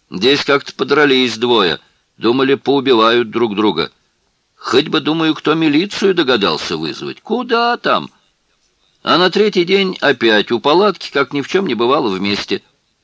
Здесь как-то подрались двое. Думали, поубивают друг друга. Хоть бы, думаю, кто милицию догадался вызвать. Куда там? А на третий день опять у палатки, как ни в чем не бывало, вместе.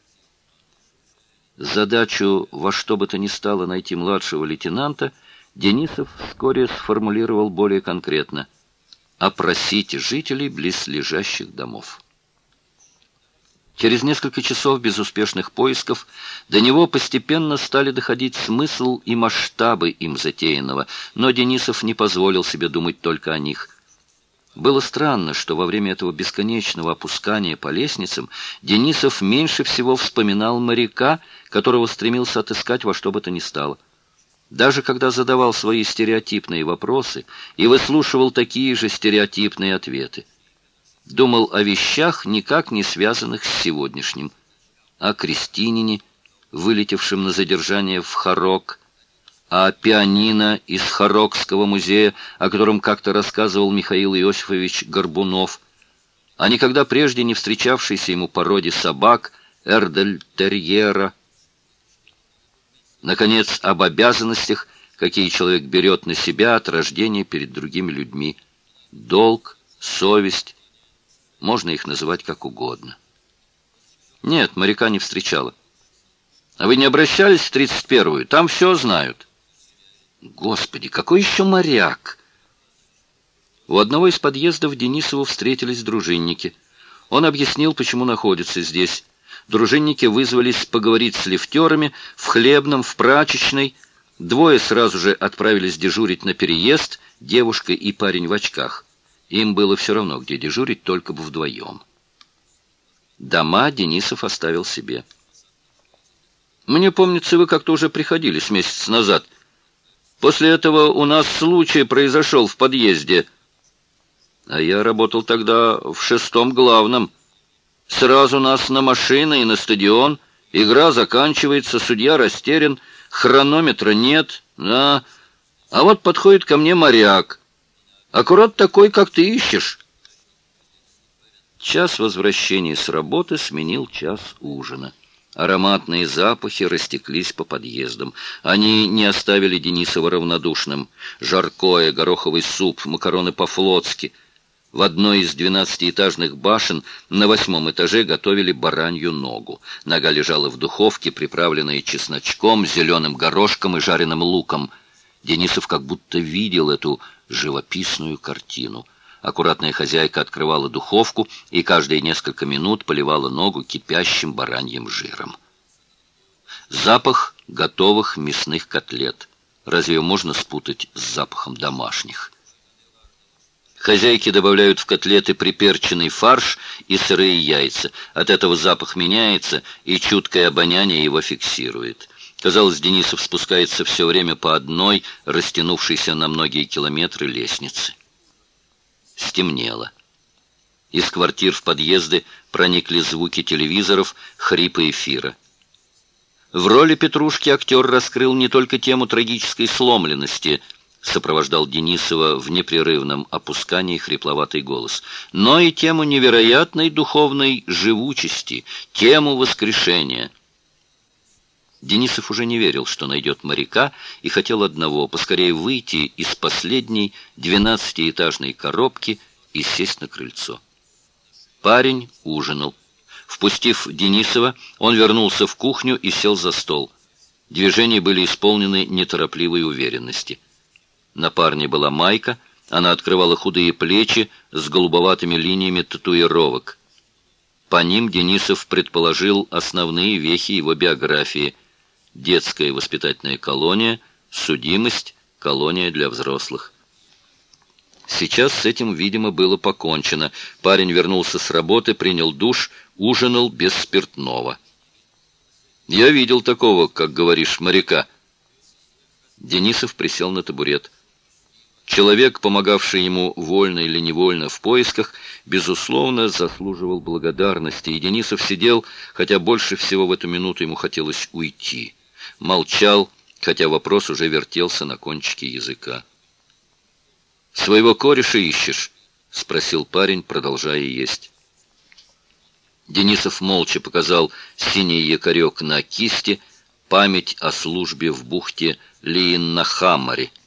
Задачу во что бы то ни стало найти младшего лейтенанта Денисов вскоре сформулировал более конкретно: опросить жителей близлежащих домов. Через несколько часов безуспешных поисков до него постепенно стали доходить смысл и масштабы им затеянного, но Денисов не позволил себе думать только о них. Было странно, что во время этого бесконечного опускания по лестницам Денисов меньше всего вспоминал моряка, которого стремился отыскать во что бы то ни стало. Даже когда задавал свои стереотипные вопросы и выслушивал такие же стереотипные ответы. Думал о вещах, никак не связанных с сегодняшним. О крестьянине, вылетевшем на задержание в Харок, о пианино из Харокского музея, о котором как-то рассказывал Михаил Иосифович Горбунов, о никогда прежде не встречавшейся ему породе собак Эрдельтерьера. Наконец, об обязанностях, какие человек берет на себя от рождения перед другими людьми. Долг, совесть, можно их называть как угодно. Нет, моряка не встречала. А вы не обращались в 31-ю? Там все знают. Господи, какой еще моряк? У одного из подъездов Денисову встретились дружинники. Он объяснил, почему находится здесь. Дружинники вызвались поговорить с лифтерами в хлебном, в прачечной. Двое сразу же отправились дежурить на переезд, девушка и парень в очках. Им было все равно, где дежурить, только бы вдвоем. Дома Денисов оставил себе. «Мне помнится, вы как-то уже приходили с месяца назад. После этого у нас случай произошел в подъезде. А я работал тогда в 6-м главном. Сразу нас на машины и на стадион. Игра заканчивается, судья растерян, хронометра нет. А вот подходит ко мне моряк. Аккурат такой, как ты ищешь». Час возвращения с работы сменил час ужина. Ароматные запахи растеклись по подъездам. Они не оставили Денисова равнодушным. Жаркое, гороховый суп, макароны по-флотски. В одной из 12-этажных башен на 8-м этаже готовили баранью ногу. Нога лежала в духовке, приправленная чесночком, зеленым горошком и жареным луком. Денисов как будто видел эту живописную картину. Аккуратная хозяйка открывала духовку и каждые несколько минут поливала ногу кипящим бараньим жиром. Запах готовых мясных котлет. Разве можно спутать с запахом домашних? Хозяйки добавляют в котлеты приперченный фарш и сырые яйца. От этого запах меняется, и чуткое обоняние его фиксирует. Казалось, Денисов спускается все время по одной, растянувшейся на многие километры лестнице. Стемнело. Из квартир в подъезды проникли звуки телевизоров, хрипы эфира. В роли Петрушки актер раскрыл не только тему трагической сломленности, сопровождал Денисова в непрерывном опускании хрипловатый голос, но и тему невероятной духовной живучести, тему воскрешения. Денисов уже не верил, что найдет моряка, и хотел одного — поскорее выйти из последней 12-этажной коробки и сесть на крыльцо. Парень ужинал. Впустив Денисова, он вернулся в кухню и сел за стол. Движения были исполнены неторопливой уверенности. На парне была майка, она открывала худые плечи с голубоватыми линиями татуировок. По ним Денисов предположил основные вехи его биографии: детская воспитательная колония, судимость, колония для взрослых. Сейчас с этим, видимо, было покончено. Парень вернулся с работы, принял душ, ужинал без спиртного. «Я видел такого, как говоришь, моряка». Денисов присел на табурет. Человек, помогавший ему вольно или невольно в поисках, безусловно, заслуживал благодарности, и Денисов сидел, хотя больше всего в эту минуту ему хотелось уйти. Молчал, хотя вопрос уже вертелся на кончике языка. «Своего кореша ищешь?» — спросил парень, продолжая есть. Денисов молча показал синий якорек на кисти, память о службе в бухте Лиеннахаммаре.